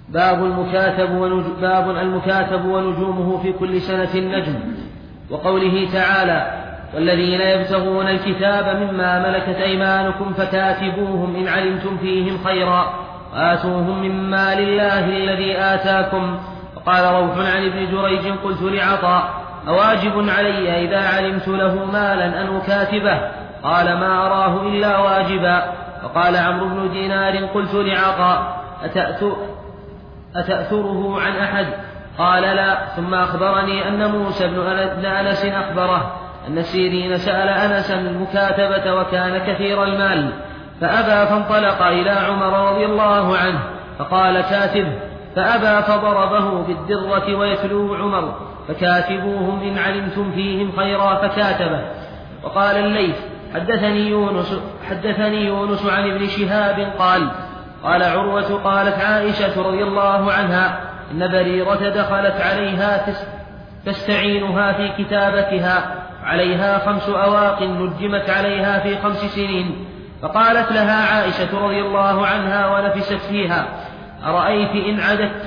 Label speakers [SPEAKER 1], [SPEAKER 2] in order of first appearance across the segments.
[SPEAKER 1] باب المكاتب ونجومه في كل سنة النجم. وقوله تعالى: والذين يبتغون الكتاب مما ملكت أيمانكم فكاتبوهم إن علمتم فيهم خيرا وآتوهم من مال الله الذي آتاكم. وقال روح عن ابن جريج: قلت لعطاء: أواجب علي إذا علمت له مالا أن أكاتبه؟ قال: ما أراه إلا واجبا. وقال عمرو بن دينار: قلت لعطاء: أتأثره عن أحد؟ قال: لا. ثم أخبرني أن موسى بن أنس أخبره أن سيرين سأل أنسا المكاتبة وكان كثير المال فأبى، فانطلق إلى عمر رضي الله عنه فقال: كاتبه، فأبى فضربه بالدرة ويتلو عمر: فكاتبوهم إن علمتم فيهم خيرا، فكاتبه. وقال الليث: حدثني يونس عن ابن شهاب قال عروة: قالت عائشة رضي الله عنها: إن بريرة دخلت عليها تستعينها في كتابتها، عليها 5 أواق نجمت عليها في 5 سنين. فقالت لها عائشة رضي الله عنها ونفست فيها: أرأيت إن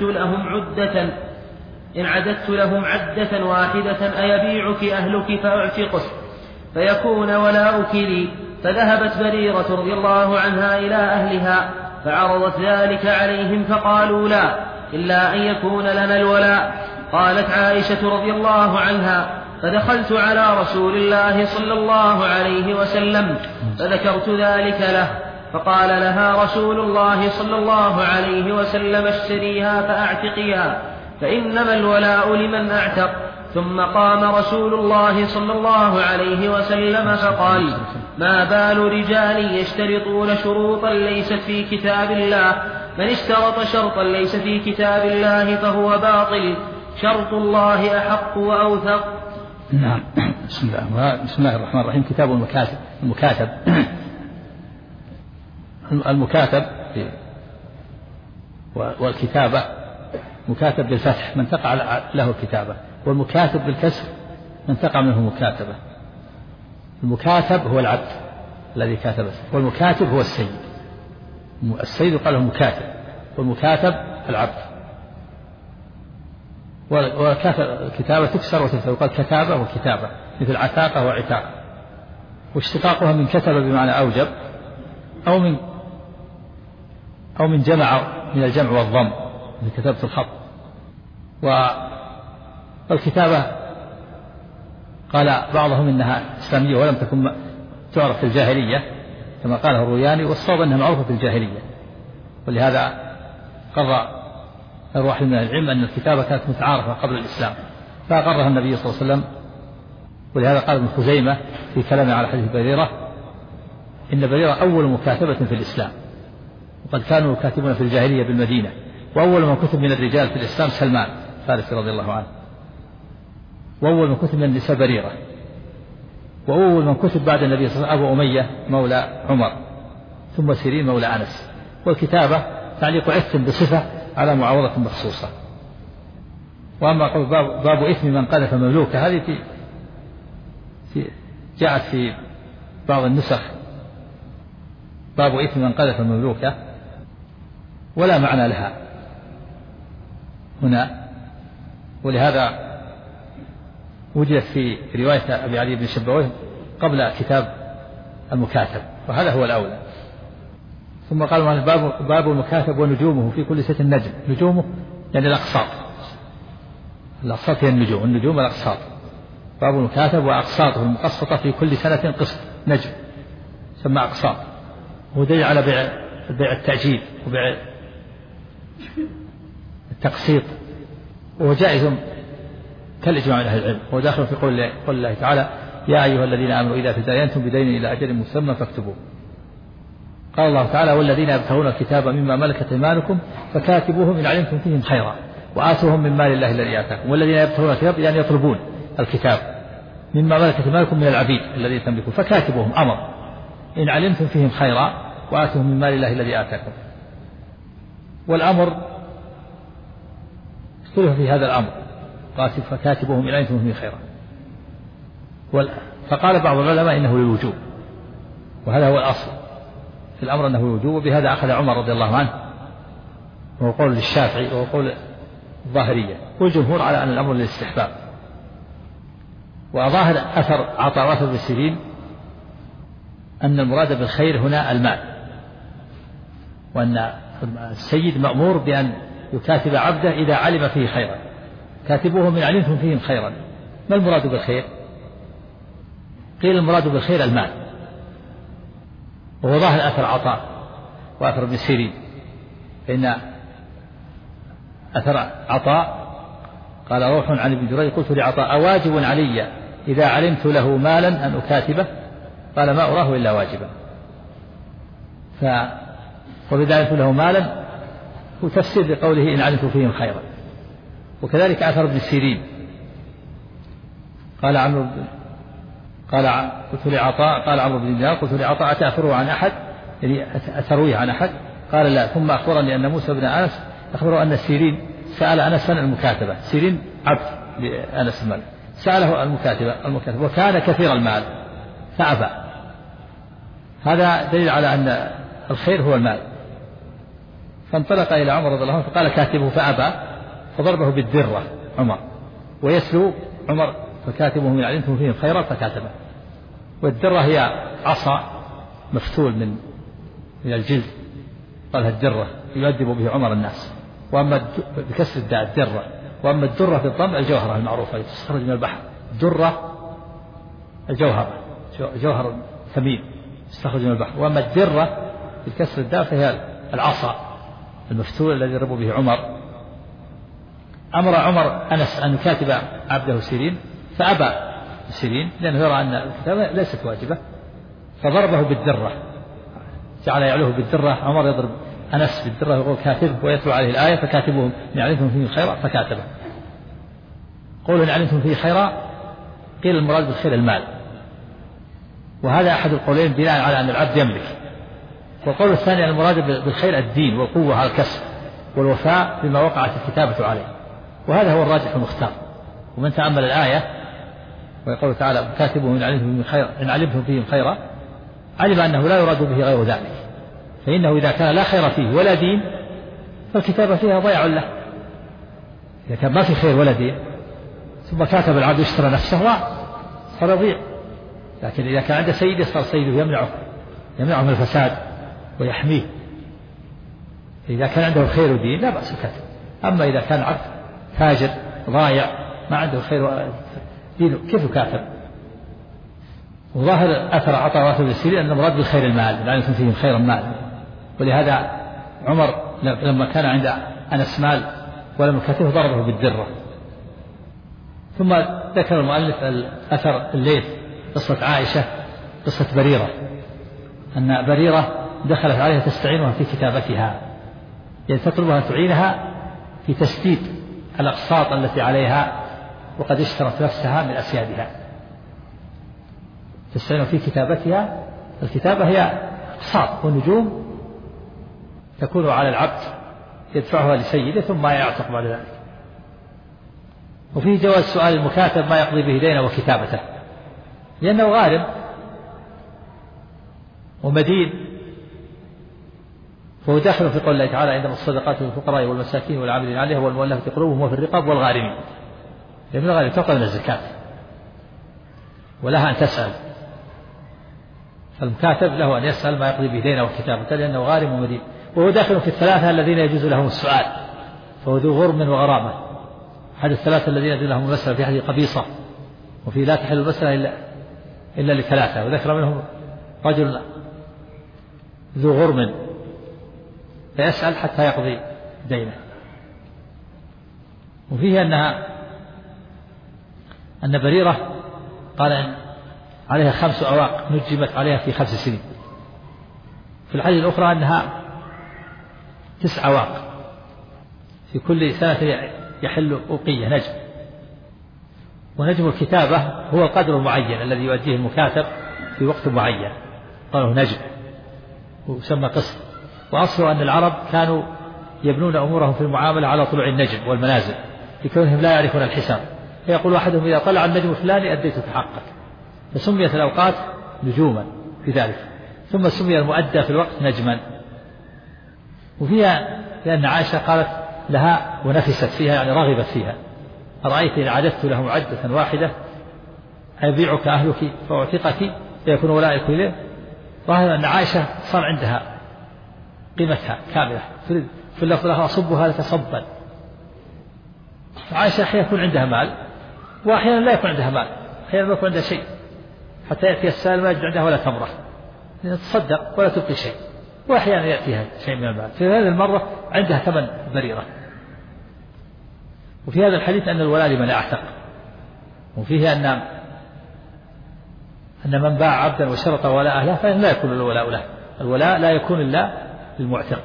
[SPEAKER 1] عددت لهم عدة واحدة أيبيعك أهلك فأعتقه فيكون ولاؤك لي؟ فذهبت بريرة رضي الله عنها إلى أهلها فعرضت ذلك عليهم فقالوا: لا، إلا أن يكون لنا الولاء. قالت عائشة رضي الله عنها: فدخلت على رسول الله صلى الله عليه وسلم فذكرت ذلك له، فقال لها رسول الله صلى الله عليه وسلم: اشتريها فأعتقيها، فإنما الولاء لمن أعتق. ثم قام رسول الله صلى الله عليه وسلم فقال: ما بال رجال يشترطون شروطا ليست في كتاب الله؟ من اشترط شرطا ليس في كتاب الله فهو باطل، شرط الله أحق وأوثق.
[SPEAKER 2] نعم. بسم الله الرحمن الرحيم. كتاب المكاتب والكتابة: مكاتب بالفتح من تقع له الكتابة، والمكاتب بالكسر من تقع منه مكاتبة. المكاتب هو العبد الذي كاتبه، والمكاتب هو السيد. السيد قال له مكاتب، والمكاتب العبد. والكتابة تكسر وتكسر، وقال كتابة وكتابة، مثل عتاقة وعتاق، واشتقاقها من كتب بمعنى أوجب، أو من جمع، من الجمع والضم، من كتابة الخط. والكتابة قال بعضهم إنها إسلامية ولم تكن تعرف في الجاهلية كما قاله الروياني، والصواب أنها معروفة في الجاهلية. ولهذا قرر واحد من العلم أن الكتابة كانت متعارفة قبل الإسلام فأقرها النبي صلى الله عليه وسلم. ولهذا قال ابن خزيمة في كلامه على حديث بريرة: إن بريرة أول مكاتبة في الإسلام، وقد كانوا يكاتبون في الجاهلية بالمدينة، وأول من كتب من الرجال في الإسلام سلمان فارس رضي الله عنه، وأول من كتب من النساء بريرة، وأول من كتب بعد النبي صلى الله عليه وسلم أبو أمية مولى عمر، ثم سيرين مولى أنس. والكتابة تعليق إثم بصفة على معاوضة مخصوصة. وأما باب إثم من قذف مملوكه، هذه جاءت في بعض النسخ باب إثم من قذف مملوكه، ولا معنى لها هنا. ولهذا وجدت في رواية أبي علي بن شبويه قبل كتاب المكاتب، وهذا هو الأولى. ثم قالوا باب المكاتب ونجومه في كل سنة النجم. نجومه يعني الأقساط، الأقساط هي النجوم الأقساط. باب المكاتب وأقساطه المقسطة في كل سنة قسط نجم سمى أقساط. ودليل على بيع التأجيل وبيع التقسيط، وهو جائز كالإجماع من أهل العلم. هو داخل في قول الله تعالى: يا أيها الذين آمنوا إذا تداينتم بدين إلى أجل مسمى فاكتبوه. قال الله تعالى: والذين يبتغون الكتاب مما ملكت أيمانكم فكاتبوهم إن علمتم فيهم خيرا وآتوهم من مال الله الذي آتاكم. والذين يبتغون الكتاب يعني يطلبون الكتاب مما ملكت أيمانكم من العبيد الذي تملكون، فكاتبوهم أمر إن علمتم فيهم خيرا وآتوهم من مال الله الذي آتاكم. والأمر اختلف في هذا الأمر، قال فكاتبوهم إن علمتم فيهم خيرا. فقال بعض العلماء إنه للوجوب، وهذا هو الأصل في الأمر أنه للوجوب. وبهذا أخذ عمر رضي الله عنه وهو قول للشافعي وهو قول الظاهرية، والجمهور على أن الأمر للاستحباب. وظاهر أثر عطاء وأثر ابن سيرين أن المراد بالخير هنا المال، وأن السيد مأمور بأن يكاتب عبده إذا علم فيه خيرا، كاتبوه من علمتم فيهم خيرا. ما المراد بالخير؟ قيل المراد بالخير المال، وهو ظاهر أثر عطاء وأثر ابن سيرين، فإن أثر عطاء قال روح عن ابن جريج قلت لعطاء أواجب علي إذا علمت له مالا أن أكاتبه؟ قال ما أراه إلا واجبا. وإذا علمت له مالا هو تفسير لقوله إن علمت فيهم خيرا. وكذلك أثر ابن سيرين قال عمرو قلت لعطاء قال عمرو بن دينار قلت لعطاء أتأثره عن أحد، يعني أترويه عن أحد؟ قال لا. ثم أخبرني أن موسى بن أنس أخبره أن سيرين سأل أنسا المكاتبة، سيرين عبد لأنس المال، سأله المكاتبة وكان كثير المال فأبى. هذا دليل على أن الخير هو المال. فانطلق إلى عمر رضي الله عنه فقال كاتبه فأبى، فضربه بالدرة عمر، ويسلو عمر فكاتبه من علمتم فيهم خيرا فكاتبه. والدرة هي عصا مفتول من الجلد، قالها الدرة يؤدب به عمر الناس. وأما بكسر الداء الدرة، وأما الدرة في الضم الجوهرة المعروفة التي تستخرج من البحر، درة الجوهرة جوهر ثمين تستخرج من البحر. وأما الدرة بكسر الداء فهي العصا المفتول الذي ضرب به عمر. أمر عمر أنس أن يكاتب عبده سيرين فأبى سيرين لأنه يرى أن الكتابة ليست واجبة، فضربه بالدرة، جعل يعلوه بالدرة. عمر يضرب أنس بالدرة يقول كاتبه، ويتلو عليه الآية فكاتبهم إن علمتم فيه خيرا فكاتبه. قولوا إن علمتم فيه خيرا قيل المراد بالخير المال، وهذا أحد القولين بناء على أن العبد يملك. والقول الثاني أن المراد بالخير الدين والقوة على الكسب والوفاء بما وقعت الكتابة عليه، وهذا هو الراجح المختار. ومن تأمل الآية ويقول تعالى كاتبهم إن علمتم فيهم خيرا علم أنه لا يراد به غير ذلك، فإنه إذا كان لا خير فيه ولا دين فالكتابة فيها ضيع له. إذا كان ما في خير ولا دين ثم كاتب العبد يشترى نفسه صار يضيع. لكن إذا كان عنده سيد صار سيده يمنعه من الفساد ويحميه. إذا كان عنده خير ودين لا بأس كاتب. أما إذا كان عبد تاجر ضايع ما عنده خير ودين كيف يكاتب؟ وظاهر أثر عطاء وأثر السيرين أن المراد بالخير المال، لا يكون فيهم خير المال. ولهذا عمر لما كان عند أنس مال ولم يكاتبه ضربه بالدرة. ثم ذكر المؤلف أثر الليث قصة عائشة قصة بريرة، أن بريرة دخلت عليها تستعينها في كتابتها، يعني تطلبها أن تعينها في تسديد الأقساط التي عليها وقد اشترت نفسها من أسيادها. تستعين في كتابتها، الكتابة هي أقساط ونجوم تكون على العبد يدفعها لسيده ثم يعتق بعد ذلك. وفيه جواز سؤال المكاتب ما يقضي به دينه وكتابته، لأنه غارم ومدين، فهو داخل في قول الله تعالى إنما الصدقات للفقراء والمساكين والعاملين عليها والمؤلفة قلوبهم وفي الرقاب والغارمين. لأن الغارم تقبل من الزكاة ولها أن تسأل، فالمكاتب له أن يسأل ما يقضي به دينه وكتابته لأنه غارم ومدين. وهو داخل في الثلاثة الذين يجوز لهم السؤال، فهو ذو غرم وغرامة. أحد الثلاثة الذين يجوز لهم المسألة في حديث قبيصة، وفي لا تحل المسألة إلا لثلاثة، وذكر منهم رجل ذو غرم فيسأل حتى يقضي دينه. وفيه أن بريرة قال إن عليها 5 أواق نجمت عليها في 5 سنين. في الحديث الأخرى أنها 9 أواق في كل سنة يحل أوقية نجم. ونجم الكتابة هو القدر المعين الذي يؤديه المكاتب في وقت معين، قالوا نجم ويسمى قسط. وأصله أن العرب كانوا يبنون أمورهم في المعاملة على طلوع النجم والمنازل لكونهم لا يعرفون الحساب، فيقول أحدهم إذا طلع النجم الفلاني أديت حقك، فسميت الأوقات نجوما في ذلك. ثم سمي المؤدى في الوقت نجما. وفيها لأن عائشة قالت لها ونفست فيها يعني رغبت فيها: أرأيت إن عددت له عدة واحدة أبيعك أهلك فأعتقك فيكون ولائك إليه. ظاهر أن عائشة صار عندها قيمتها كاملة. في اللفظ الآخر: أصبها لك صبا. عائشة أحيانا يكون عندها مال وأحيانا لا يكون عندها مال، أحيانا ما يكون عندها شيء حتى يأتي السائل ما يجد عندها ولا تمرة تصدق ولا تبقي شيء، وأحيانا يأتيها شيء من المال. في هذه المرة عندها ثمن بريرة. وفي هذا الحديث أن الولاء لمن أعتق، وفيه أن من باع عبدا وشرط ولاء له فإن لا يكون الولاء له. الولاء لا يكون إلا للمعتق،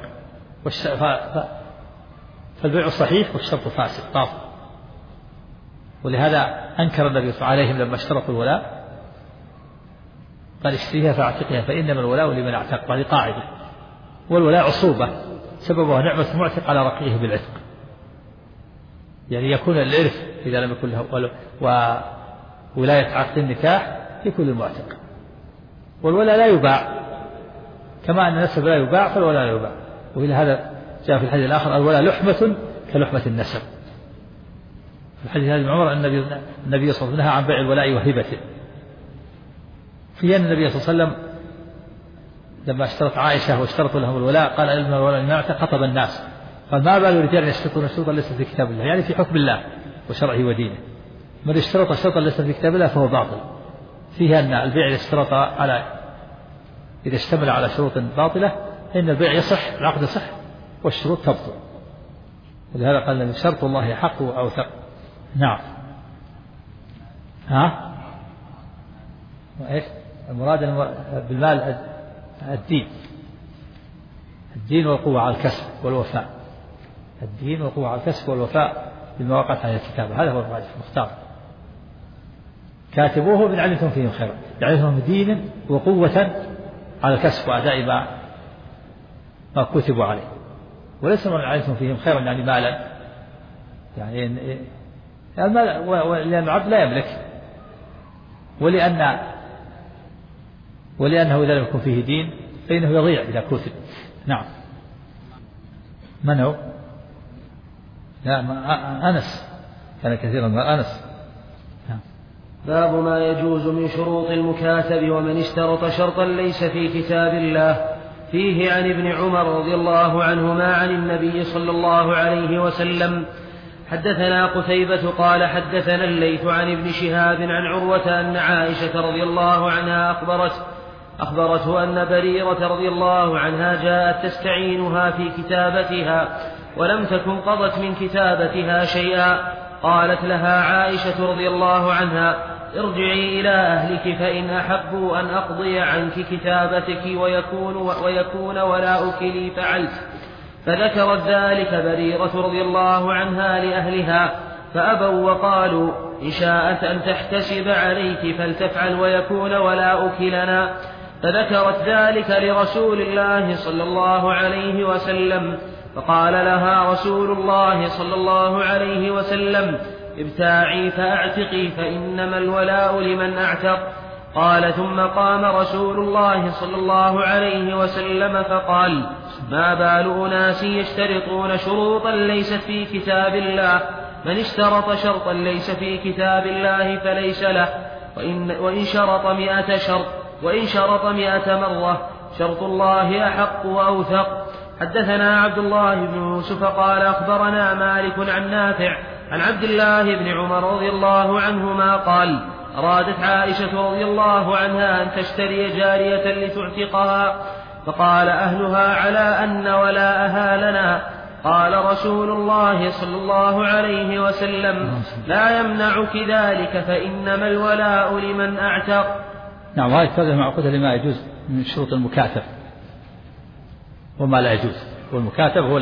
[SPEAKER 2] فالبيع صحيح والشرط فاسد باطل. ولهذا أنكر النبي صلى الله عليه وسلم لما اشترطوا الولاء قال: اشتريها فاعتقها فإنما الولاء لمن اعتق. هذه قاعدة. والولاء عصوبة سببها نعمة المعتق على رقيه بالعتق، يعني يكون الإرث إذا لم يكن له وولاية عقد النكاح يكون للمعتق. والولاء لا يباع، كما أن النسب لا يباع فالولاء لا يباع. وإلى هذا جاء في الحديث الآخر: الولاء لحمة كلحمة النسب. في الحديث هذا عمر النبي صلى الله عليه وسلم نهى عن بيع الولاء وهبته. في أن النبي صلى الله عليه وسلم لما اشترط عائشة واشترطوا لهم الولاء قال: إن الولاء لمن اعتق. خطب الناس قال: ما بال الرجال يشترطون شروطا ليست في كتاب الله، يعني في حكم الله وشرعه ودينه. من اشترط شرطا ليست في كتاب الله فهو باطل. فيها أن البيع إذا اشتمل على شروط باطلة فإن البيع يصح، العقد يصح والشروط تبطل. ولهذا قال النبي: شرط الله حق وأوثق. نعم. إيش المراد بالمال؟ الدين والقوة على الكسب والوفاء. الدين والقوة على الكسب والوفاء بما وقعت على الكتاب، هذا هو الراجح المختار. كاتبوه من علمتم فيهم خيرا، يعرفهم دين وقوة على الكسب وأداء ما كتبوا عليه، وليس من علمتم فيهم خيرا يعني مالا، يعني المال لأن العبد لا يملك، ولأنه إذا لم يكن فيه دين فإنه يضيع إذا كتب. نعم. من هو؟ لا أنس، كان كثيرا من أنس.
[SPEAKER 1] باب ما يجوز من شروط المكاتب ومن اشترط شرطا ليس في كتاب الله. فيه عن ابن عمر رضي الله عنهما عن النبي صلى الله عليه وسلم: حدثنا قتيبة قال حدثنا الليث عن ابن شهاب عن عروة أن عائشة رضي الله عنها أخبرته أن بريرة رضي الله عنها جاءت تستعينها في كتابتها ولم تكن قضت من كتابتها شيئا. قالت لها عائشة رضي الله عنها: ارجعي إلى أهلك فإن أحبوا أن أقضي عنك كتابتك ويكون ولاؤك لي فعلت. فذكرت ذلك بريرة رضي الله عنها لأهلها فأبوا وقالوا: إن شاءت أن تحتسب عليك فلتفعل ويكون ولاؤك لنا. فذكرت ذلك لرسول الله صلى الله عليه وسلم فقال لها رسول الله صلى الله عليه وسلم: ابتاعي فأعتقي فإنما الولاء لمن أعتق. قال: ثم قام رسول الله صلى الله عليه وسلم فقال: ما بال أناس يشترطون شروطا ليست في كتاب الله؟ من اشترط شرطا ليس في كتاب الله فليس له، وإن شرط 100 شرط وإن شرط 100 مرة شرط الله أحق وأوثق. حدثنا عبد الله بن يوسف قال أخبرنا مالك عن نافع عن عبد الله بن عمر رضي الله عنهما قال: أرادت عائشة رضي الله عنها أن تشتري جارية لتعتقها، فقال أهلها: على أن ولاءها لنا. قال رسول الله صلى الله عليه وسلم: لا يمنعك ذلك فإنما الولاء لمن أعتق.
[SPEAKER 2] نعم. هذه الترجمة معقودة لما يجوز من شروط المكاتب وما لا يجوز. والمكاتب هو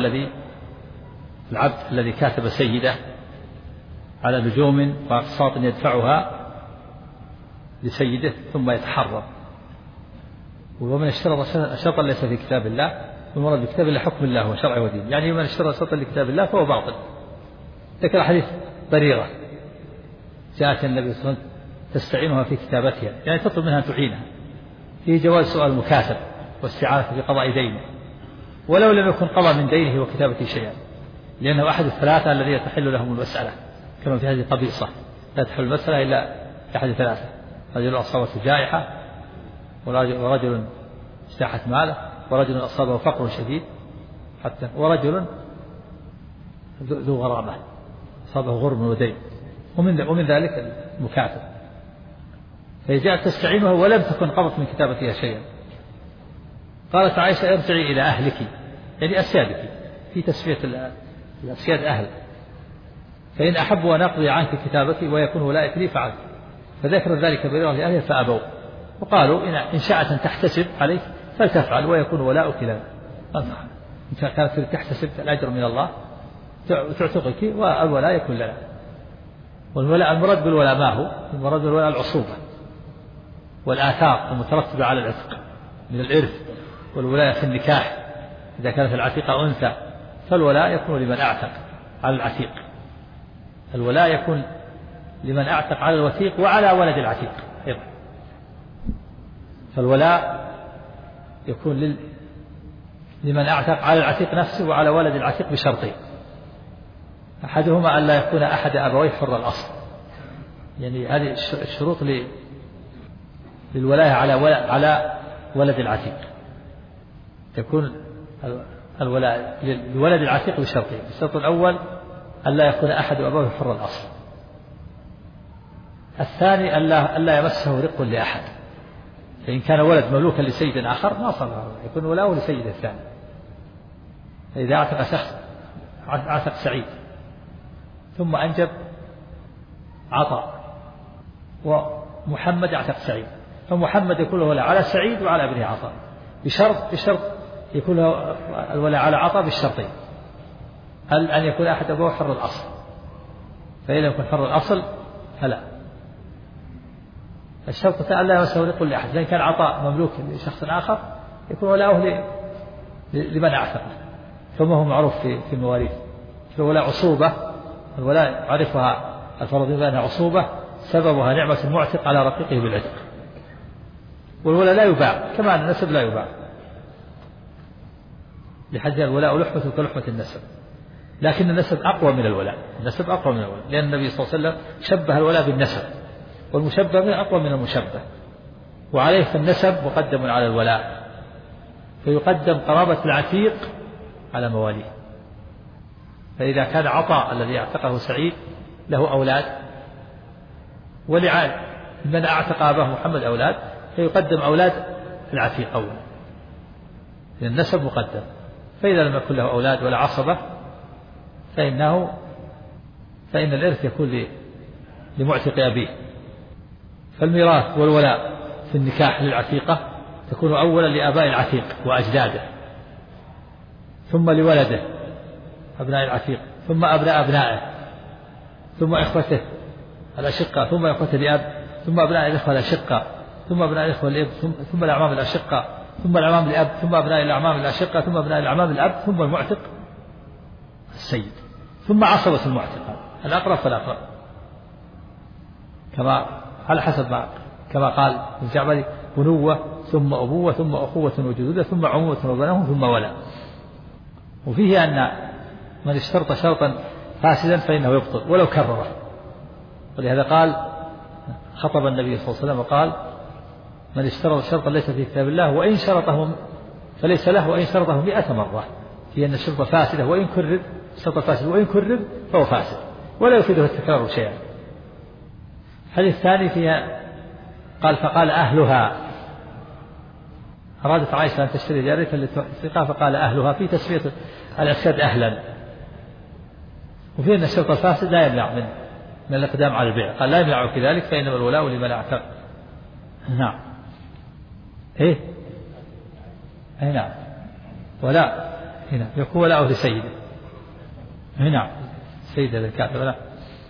[SPEAKER 2] العبد الذي كاتب سيده على لجوم وأقساط يدفعها لسيده ثم يتحرر. ومن اشترط شرطا ليس في كتاب الله، المراد بكتاب الله حكم الله وشرعه ودينه، يعني من اشترط شرطا لكتاب الله فهو باطل. ذكر حديث بريرة جاءت النبي صلى الله عليه وسلم تستعينها في كتابتها، يعني تطلب منها أن تعينها. فيه جواز سؤال المكاتب واستعانة في قضاء دينه. ولو لم يكن قضى من دينه وكتابته شيئا، لأنه أحد الثلاثة الذين تحل لهم المسألة، كما في هذه قبيصة لا تحل المسألة إلا أحد ثلاثة: رجل أصابته جائحة، ورجل استاحت ماله، ورجل أصابه فقر شديد حتى، ورجل ذو غرامة أصابه غرم ودين، ومن ذلك المكاتب. فجاءت تستعينه ولم تكن قضت من كتابتها شيئا. قالت عائشة: ارجعي إلى أهلك، يعني أسيادك، في تسمية الأسياد أهل، فإن أحبوا أن أقضي عنك كتابتي ويكون ولائك لي فعلت. فذكر ذلك بريرة لأهله فأبوا، وقالوا: إن شاءت أن تحتسب عليك فلتفعل ويكون ولاؤك لنا. إن كانت تحتسب الأجر من الله تعتقك والولاء يكون لنا. والولاء المراد بالولاء ما هو؟ المراد بالولاء العصوبة والآثار المترتبة على العتق من الإرث، والولاية في النكاح إذا كانت العتيقة أنثى فالولاء يكون لمن أعتق على العتيق، الولاء يكون لمن أعتق على الوثيق وعلى ولد العتيق أيضا. فالولاء يكون لمن أعتق على العتيق نفسه وعلى ولد العتيق بشرطين: أحدهما أن لا يكون أحد أبويه حر الأصل، يعني هذه الشروط للولاية على ولد العتيق، يكون الولاء لولد العتيق بشرطين: الشرط الأول أن لا يكون أحد أبويه حر الأصل، الثاني أن لا يمسه رق لأحد، فإن كان ولد مملوكا لسيد آخر ما صار يكون ولاؤه لسيد الثاني. فإذا اعتق شخص، اعتق سعيد ثم أنجب عطاء، ومحمد اعتق سعيد، فمحمد يكون له ولاء على سعيد وعلى ابنه عطاء، بشرط يكون له الولاء على عطاء بالشرطين: أن يكون أحد أبوه حر الأصل، فإن لم يكن حر الأصل فلا. الشرط الثاني أن لا يمسه رق لأحد، إذا كان عطاء مملوك لشخص آخر يكون ولاؤه لمن أعتقه، فما هو معروف في المواريث. الولاء عصوبة، الولاء عرفها الفرضيين بأنها عصوبة سببها نعمة المعتق على رقيقه بالعتق، والولاء لا يباع كما أن النسب لا يباع، لحد الولاء لحمة كلحمة النسب، لكن النسب أقوى من الولاء، النسب أقوى من الولاء، لأن النبي صلى الله عليه وسلم شبه الولاء بالنسب، والمشبه به أقوى من المشبه، وعليه فالنسب مقدم على الولاء، فيقدم قرابة العتيق على مواليه. فإذا كان عطاء الذي اعتقه سعيد له أولاد، ولعال من اعتق أباه محمد أولاد، فيقدم أولاد العتيق أولا، لأن النسب مقدم. فإذا لم يكن له أولاد ولا عصبة فإن الإرث يكون لمعتق أبيه. فالميراث والولاء في النكاح للعتيقة تكون أولا لآباء العتيق وأجداده، ثم لولده أبناء العتيق، ثم أبناء أبنائه، ثم إخوته الأشقة، ثم إخوته الأب، ثم أبناء الإخوة الأشقة، ثم أبناء الإخوة الأب، ثم الأعمام الأشقة، ثم الأعمام الأب، ثم أبناء الأعمام الأشقة، ثم أبناء الأعمام الأب، ثم المعتق السيد، ثم عصبة المعتق الأقرب فالأقرب، كما على حسب ما كما قال الجعبري: بنوة ثم أبوة ثم أخوة وجدودة ثم عمومة وبناهم ثم ولا. وفيه أن من اشترط شرطا فاسدا فإنه يبطل ولو كرره، ولهذا قال خطب النبي صلى الله عليه وسلم وقال: من اشترط شرطا ليس في كتاب الله وإن شرطه فليس له، وإن شرطه 100 مرة، في أن الشرط فاسدة وإن كرر، الشرط فاسد وإن كرر فهو فاسد ولا يفيده التكرار شيئا. الحديث الثاني فيها قال: فقال أهلها، أرادت عائشة أن تشتري جارية لتطلقها فقال أهلها، في تسمية الأسياد أهلا. وفي أن الشرط الفاسد لا يمنع من الإقدام على البيع، قال: لا يمنع في ذلك فإنما الولاء لمن اعتق. نعم. إيه نعم، ولا هنا يكون ولاءه لسيده. نعم، سيدة الكاتب لا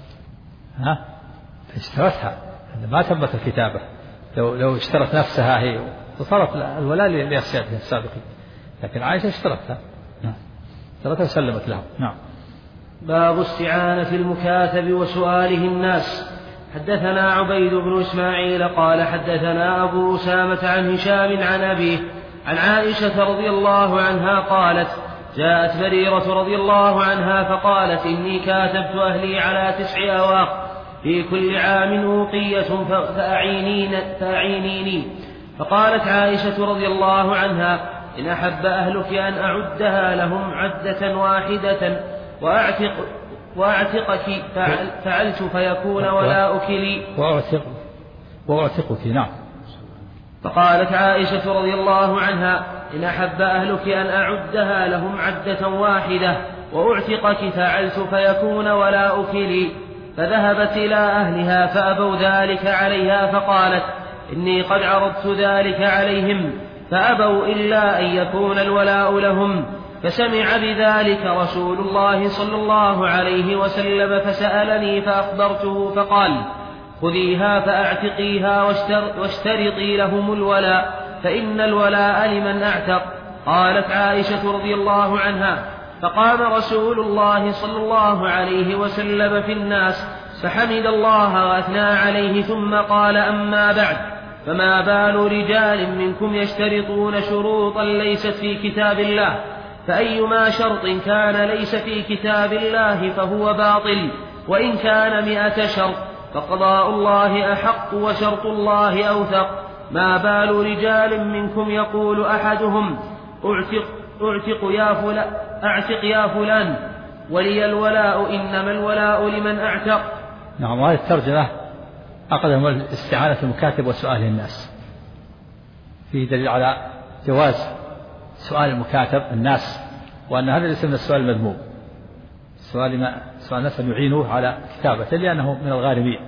[SPEAKER 2] اشترتها، ما تمت الكتابة، لو اشترت نفسها هي وصارت الولاء لأسيادها السابقين، لكن عائشة اشترتها وسلمت لهم. نعم.
[SPEAKER 1] باب استعانة المكاتب وسؤاله الناس. حدثنا عبيد بن إسماعيل قال حدثنا أبو أسامة عن هشام عن أبيه عن عائشة رضي الله عنها قالت: جاءت بريرة رضي الله عنها فقالت: إني كاتبت أهلي على 9 أواق، في كل عام أوقية فأعينيني. فقالت عائشة رضي الله عنها: إن أحب أهلك أن أعدها لهم عدة واحدة وأعتقك فعلت فيكون ولاؤك لي.
[SPEAKER 2] وأعتقك. نعم.
[SPEAKER 1] فقالت عائشة رضي الله عنها: إن أحب أهلك أن أعدها لهم عدة واحدة وأعتقك فعلت فيكون ولاؤك لي. فذهبت إلى أهلها فأبوا ذلك عليها، فقالت: إني قد عرضت ذلك عليهم فأبوا إلا أن يكون الولاء لهم. فسمع بذلك رسول الله صلى الله عليه وسلم فسألني فأخبرته فقال: خذيها فأعتقيها واشترطي لهم الولاء، فإن الولاء لمن أعتق. قالت عائشة رضي الله عنها: فقام رسول الله صلى الله عليه وسلم في الناس فحمد الله وأثنى عليه، ثم قال: أما بعد، فما بال رجال منكم يشترطون شروطا ليست في كتاب الله، فأيما شرط كان ليس في كتاب الله فهو باطل، وإن كان 100 شرط فقضاء الله أحق وشرط الله أوثق. ما بال رجال منكم يقول أحدهم: أعتق يا فلان ولي الولاء، إنما الولاء لمن أعتق.
[SPEAKER 2] نعم. وهذه الترجمة أقدم استعانة المكاتب وسؤال الناس، فيه دليل على جواز سؤال المكاتب الناس، وأن هذا ليس من السؤال المذموم. سؤال الناس أن يعينوه على كتابته لأنه من الغارمين،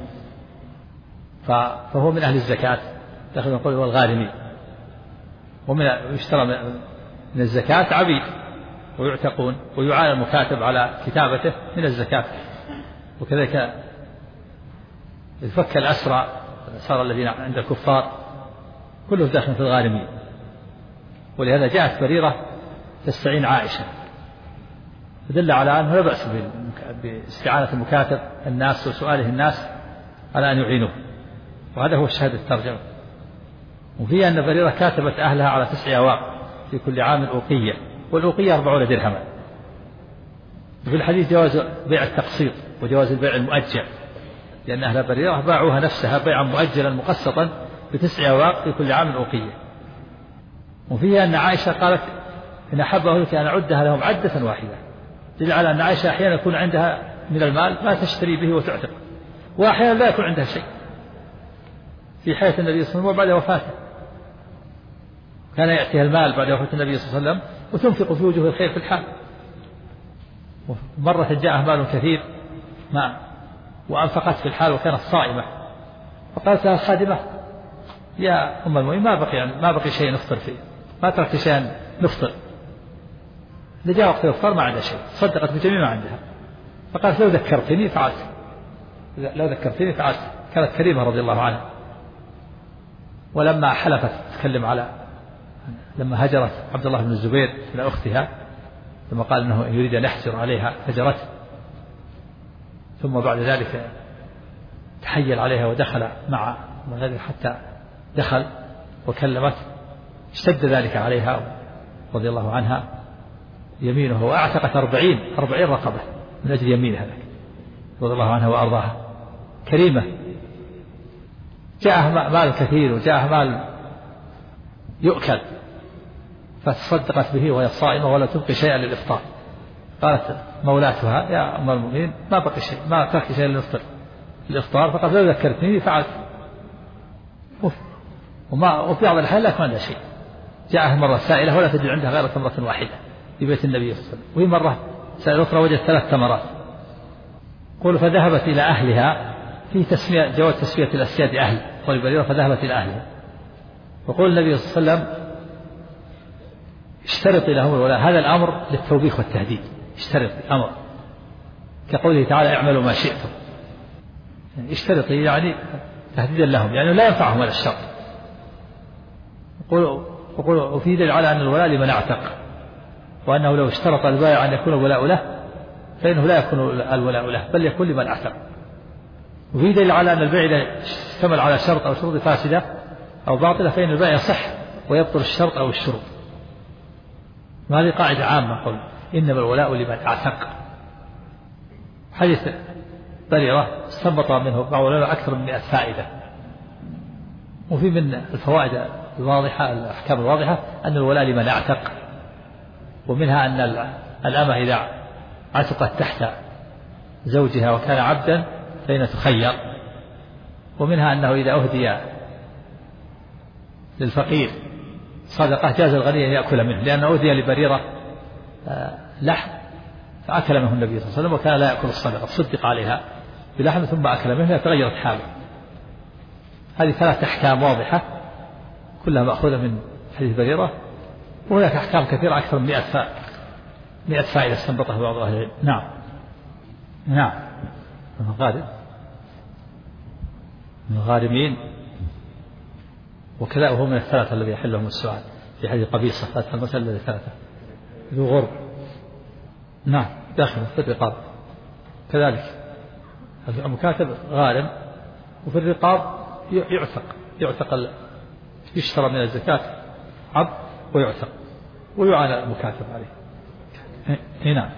[SPEAKER 2] فهو من أهل الزكاة، داخل نقول هو الغارمين. ويشترى من الزكاة عبيد ويعتقون، ويعان المكاتب على كتابته من الزكاة. وكذلك يفك الأسرى الذين عند الكفار، كله داخل في الغارمين. ولهذا جاءت بريرة تستعين عائشة، فدل على أنه لا بأس باستعانة المكاتب الناس وسؤاله الناس على أن يعينوه. وهذا هو الشاهد الترجمة. وفيه أن بريرة كاتبت أهلها على 9 أواق في كل عام أوقية، والأوقية 40 درهما. وفي الحديث جواز بيع التقسيط وجواز البيع المؤجل، لأن أهل بريرة باعوها نفسها بيعا مؤجلا مقسطا ب9 أواق في كل عام أوقية. وفيه أن عائشة قالت: إن أحب أهلك أن أعدها لهم عدة واحدة، دل على أن عائشة أحيانا يكون عندها من المال ما تشتري به وتعتق، وأحيانا لا يكون عندها شيء في حياة النبي صلى الله عليه وسلم وبعد وفاته. كان يأتيها المال بعد وفاة النبي صلى الله عليه وسلم وتنفق في وجوه الخير في الحال. مرة جاءها مال كثير وأنفقت في الحال وكانت صائمة، فقالت لها الخادمة: يا أم المؤمنين، ما بقي شيء نفطر فيه، ما تركت شيئا نفطر. لجاء وقت الإفطار ما عندها شيء، صدقت بجميع ما عندها. فقالت: لو ذكرتني فعلت. كانت كريمة رضي الله عنها. ولما حلفت تتكلم لما هجرت عبد الله بن الزبير إلى أختها، ثم قال إنه يريد أن يحجر عليها، هجرته. ثم بعد ذلك تحيل عليها ودخل مع حتى دخل وكلمت، اشتد ذلك عليها رضي الله عنها يمينه، وأعتقت 40 رقبة من أجل يمينها رضي الله عنها وأرضاها. كريمة، جاءها مال كثير وجاءها مال يؤكل، فتصدقت به وهي صائمة ولا تبقي شيئا للإفطار. قالت مولاتها: يا أم المؤمنين، ما بقي شيء، ما تركت شيئا للإفطار. فقالت: لو ذكرتني فعلت. وفي بعض الأحيان لا يكون عندها شيء. جاءها مرة سائلة ولا تجد عندها غير تمرة واحدة في بيت النبي صلى الله عليه وسلم، وهي مرة سائلة أخرى وجدت 3 تمرات. قل: فذهبت إلى أهلها، في جواز تسمية الأسياد أهل، قول بريرة: فذهبت إلى أهلها. وقول النبي صلى الله عليه وسلم: اشترط لهم الولاء. هذا الأمر للتوبيخ والتهديد، اشترط الأمر، كقوله تعالى: اعملوا ما شئتم. اشترط يعني تهديدا لهم، يعني لا ينفعهم هذا الشرط. وفي دليل على أن الولاء لمن اعتق، وأنه لو اشترط البائع أن يكون الولاء له فإنه لا يكون الولاء له، بل يكون لمن اعتق. وفي دليل على أن البيع إذا اشتمل على شرط أو شروط فاسدة أو باطلة فإن البيع يصح ويبطل الشرط أو الشروط. وهذه قاعدة عامة قل إنما الولاء لمن أعتق. حديث بريرة استنبط منه بعض العلماء أكثر من 100 فائدة، وفي من الفوائد الواضحة الأحكام الواضحة أن الولاء لمن أعتق، ومنها أن الأمة إذا عتقت تحت زوجها وكان عبدا فإنها تخير، ومنها أنه إذا أهدي للفقير صدقة جاز الغني أن يأكل منه، لأنه أهدي لبريرة لحم فأكل منه النبي صلى الله عليه وسلم وكان لا يأكل الصدقة، صدق عليها بلحم ثم أكل منه فتغيرت حاله. هذه 3 أحكام واضحة كلها مأخوذة من حديث بريرة، وهناك أحكام كثيرة أكثر من 100 فائدة استنبطها بعض أهل العلم. نعم الغارمين وكذا، وهو من الثلاثة الذي يحل لهم السؤال في حديث قبيصة فتح المسألة الثلاثة ذو غرب. نعم داخل في الرقاب كذلك المكاتب غارم، وفي الرقاب يعتق يشترى من الزكاة عبد ويعتق ويعانى المكاتب عليه. هنا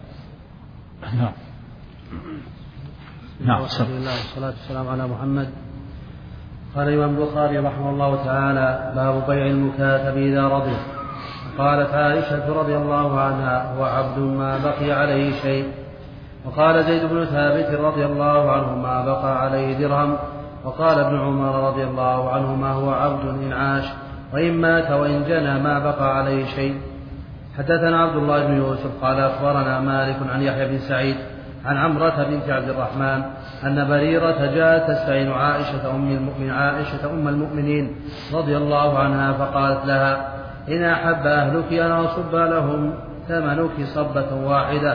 [SPEAKER 2] نعم
[SPEAKER 3] الحمد لله والصلاة والسلام على محمد. قال الإمام البخاري رحمه الله تعالى: باب بيع المكاتب إذا رضي. قالت عائشة رضي الله عنها: هو عبد ما بقي عليه شيء. وقال زيد بن ثابت رضي الله عنه: ما بقى عليه درهم. وقال ابن عمر رضي الله عنهما: هو عبد إن عاش وإن مات وإن جنى ما بقى عليه شيء. حدثنا عبد الله بن يوسف قال أخبرنا مالك عن يحيى بن سعيد عن عمرة بنت عبد الرحمن أن بريرة جاءت تستعين عائشة أم المؤمنين رضي الله عنها فقالت لها: إن أحب أهلك أن أصب لهم ثمنك صبة واحدة.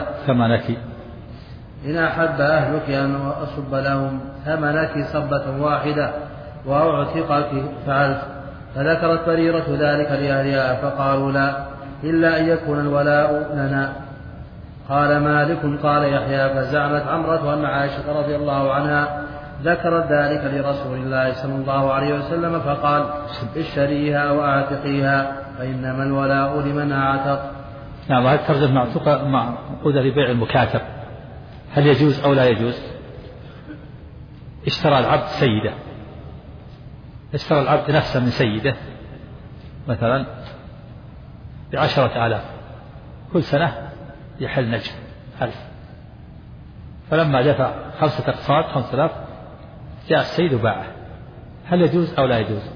[SPEAKER 3] إن أحب أهلك أن أصب لهم ثمنك صبة واحدة وأعتقك فعلت. فذكرت بريرة ذلك لأهلها فقالوا: لا، إلا أن يكون الولاء لنا. قال مالك قال يحيى: فزعمت عمرة أن عائشة رضي الله عنها ذكرت ذلك لرسول الله صلى الله عليه وسلم فقال: اشتريها وأعتقيها فإنما الولاء لمن أعتق.
[SPEAKER 2] نعم. هذا ترجم معقودة لبيع المكاتب، هل يجوز أو لا يجوز؟ اشترى العبد سيدة، اشترى العبد نفسه من سيدة مثلا ب10,000، كل سنة يحل نجم 1000، فلما دفع 5 أقساط 5000 جاء السيد وباعه، هل يجوز أو لا يجوز؟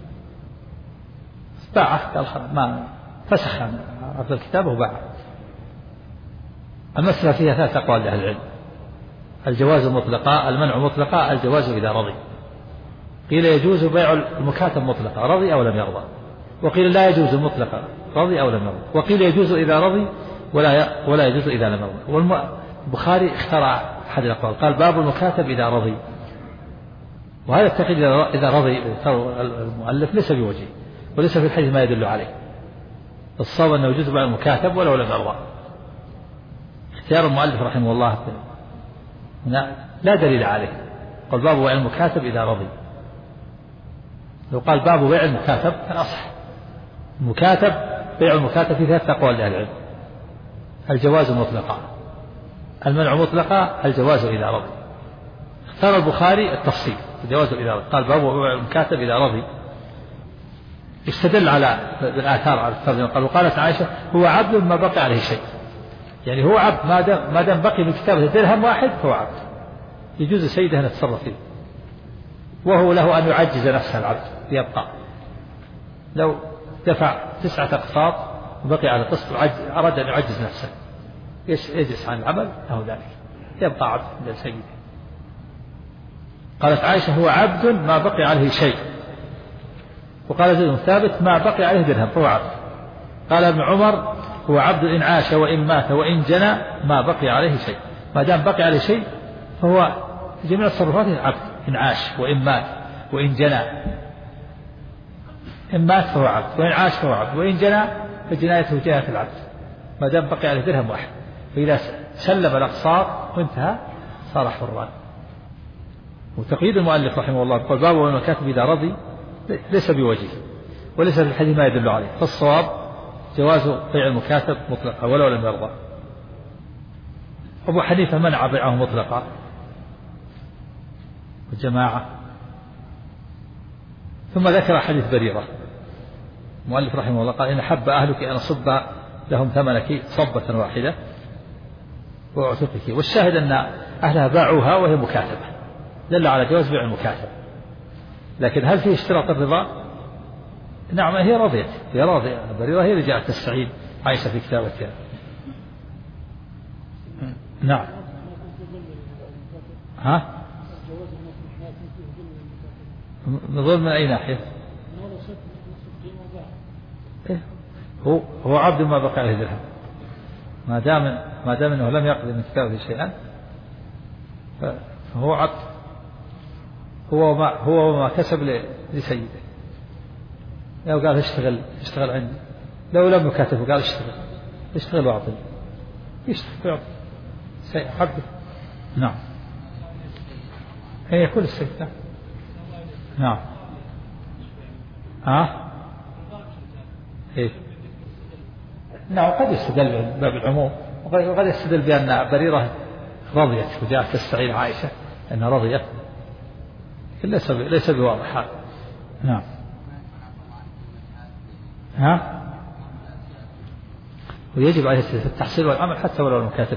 [SPEAKER 2] باعه، قال ما فسخ عقد الكتابة وباعه. المسألة فيها 3 أقوال لأهل العلم: الجواز مطلقا، المنع مطلقا، الجواز إذا رضي. قيل يجوز بيع المكاتب مطلقا رضي أو لم يرضى، وقيل لا يجوز مطلقا رضي أو لم يرضى، وقيل يجوز إذا رضي ولا يجوز إذا لم يرضى. والبخاري اخترع أحد الأقوال، قال: باب المكاتب إذا رضي. وهذا التقييد إذا رضي المؤلف ليس بوجه، وليس في الحديث ما يدل عليه. الصواب أنه يجوز بيع المكاتب ولو لم يرضى. اختيار المؤلف رحمه الله لا دليل عليه، قال: باب بيع المكاتب إذا رضي. لو قال باب بيع المكاتب كان أصح. المكاتب، بيع المكاتب في 3 أقوال لأهل العلم: الجواز مطلقا، المنع مطلقا، الجواز إذا رضي. اختار البخاري التفصيل، الجواز إذا رضي، قال: باب بيع المكاتب إذا رضي. استدل على بالآثار على الترجمة، قالت عائشة: هو عبد ما بقي عليه شيء، يعني هو عبد ما دام بقي من كتابه درهم واحد هو عبد، يجوز سيده أن يتصرف فيه، وهو له أن يعجز نفسه العبد يبقى. لو دفع 9 أقساط وبقي على قسط أراد أن يعجز نفسه يجلس عن العمل له ذلك، يبقى عبد لسيده. قالت عائشة: هو عبد ما بقي عليه شيء. وقال زيد بن ثابت: ما بقي عليه درهم فهو عبد. قال ابن عمر: هو عبد إن عاش وإن مات وإن جنى ما بقي عليه شيء. ما دام بقي عليه شيء فهو جميع تصرفاته عبد، إن عاش وإن مات وإن جنى. إن مات فهو عبد، وإن عاش فهو عبد، وإن جنى فجنايته جناية العبد، ما دام بقي عليه درهم واحد. فإذا سلم الأقساط وانتهى صار حرا. وتقييد المؤلف رحمه الله قال: باب المكاتب إذا رضي ليس بوجه، وليس في الحديث ما يدل عليه، فالصواب جواز بيع المكاتب مطلقا ولو لم يرضى. أبو حنيفة منع بيعه مطلقا والجماعة. ثم ذكر حديث بريرة المؤلف رحمه الله قال إن حب أهلك أن أصب لهم ثمنك صبة واحدة وأعتقك، والشاهد أن أهلها باعوها وهي مكاتبة، دل على جواز بيع المكاتبة. لكن هل فيه اشتراط الرضا؟ نعم هي راضية، هي راضية، بريرة هي اللي جاءت تستعين عائشة في كتابتها. نعم. ها؟ نظن من أي ناحية؟ هو عبد ما بقى عليه درهم، ما دام انه لم يقضي من كتابه شيئا فهو عبد، هو وما كسب لسيده. لو قال اشتغل عندي، لو لم يكاتب وقال اشتغل واعطني، يشتغل عبد. نعم هي كل السيد. نعم. إيه؟ نعم قد يستدل باب العموم، وقد يستدل بأن بريرة رضيت وجاءت تستعين عائشة أنها رضيت، ليس بواضح هذا. نعم. ويجب عليه التحصيل والعمل حتى ولو المكاتب،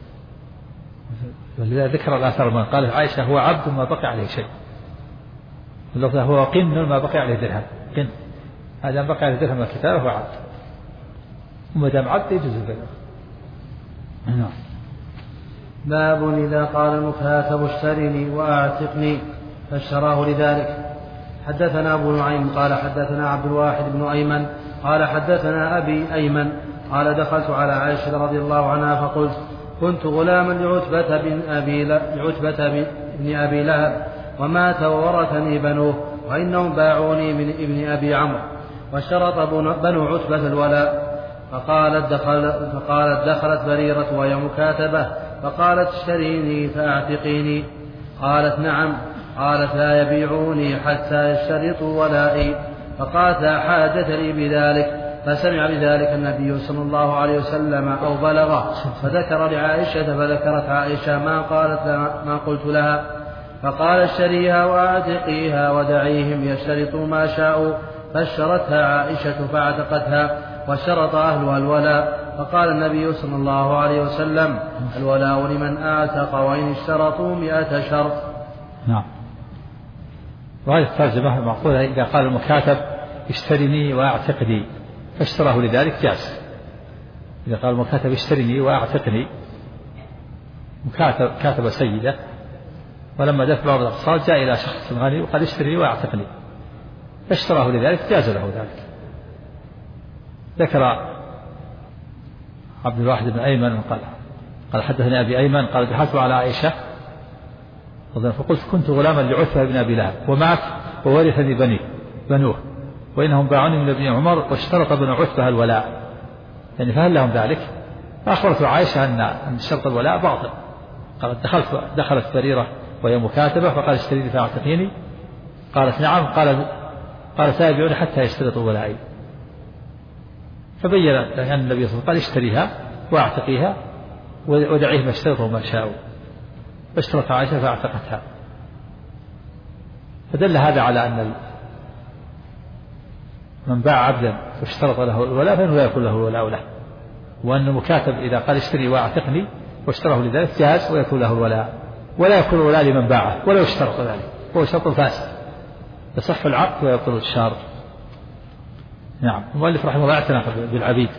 [SPEAKER 2] ولذا ذكر الآثار من قال عائشة هو عبد ما بقي عليه شيء، هو قن ما بقي عليه درهم، قن هذا بقي عليه درهم الكتابة هو عبد، وما دام عبد يجوز البيع. نعم.
[SPEAKER 3] باب إذا قال المكاتب اشترني وأعتقني فاشتراه لذلك. حدثنا أبو نعيم قال حدثنا عبد الواحد بن أيمن قال حدثنا أبي أيمن قال دخلت على عائشة رضي الله عنها فقلت كنت غلاما لعتبة بن أبي لهب ومات وورثني بنوه وإنهم باعوني من ابن أبي عمرو، واشترط بنو عتبة الولاء. فقالت دخلت بريرة وهي مكاتبة فقالت اشتريني فأعتقيني. قالت نعم. قالت لا يبيعوني حتى يشترطوا ولائي. فقالت لا حاجة لي بذلك. فسمع بذلك النبي صلى الله عليه وسلم أو بلغه فذكر لعائشة، فذكرت عائشة ما قلت لها، فقال اشتريها وأعتقيها ودعيهم يشترطوا ما شاءوا. فاشترتها عائشة فاعتقتها، واشترط أهلها الولاء. فقال النبي صلى الله عليه وسلم الولاء لمن أعتق وإن اشترطوا 100 شرط.
[SPEAKER 2] نعم. وهذه الترجمة المعقولة إذا قال المكاتب اشترني وأعتقني فاشتراه لذلك جاز. إذا قال المكاتب اشترني وأعتقني، كاتب سيدة ولما دفع بعض الأقساط جاء إلى شخص غني وقال اشترني وأعتقني فاشتراه لذلك جاز له ذلك. ذكر عبد الواحد بن أيمن قال حدثني أبي أيمن قال دخلت على عائشة فقلت كنت غلاما لعتبة بن أبي لهب ومات وورثني بنوه وإنهم باعوني من ابن عمر واشترط بن عتبة الولاء، يعني فهل لهم ذلك؟ فأخبرت عائشة أن شرط الولاء باطل. قالت دخلت بريرة وهي مكاتبة فقال اشتريني فأعتقيني. قالت نعم. قالت لا يبيعوني حتى يشترطوا ولائي. فبين أن النبي صلى الله عليه وسلم قال اشتريها واعتقيها ودعيهم يشترطوا ما شاءوا، فاشترط عائشة فاعتقتها. فدل هذا على أن من باع عبدا واشترط له الولاء فإنه لا يكون له الولاء له، وأن المكاتب إذا قال اشتري واعتقني واشتراه لذلك جاز ويكون له الولاء، ولا يكون الولاء لمن باعه ولو اشترط ذلك، هو شرط فاسد يصح العقد ويبطل الشارط. نعم. المؤلف رحمه الله اعتنى بالعبيد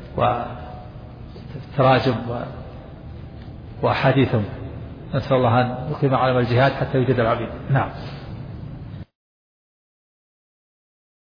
[SPEAKER 2] وتراجم وأحاديثهم، نسأل الله أن يقيم علم الجهاد حتى يوجد العبيد. نعم.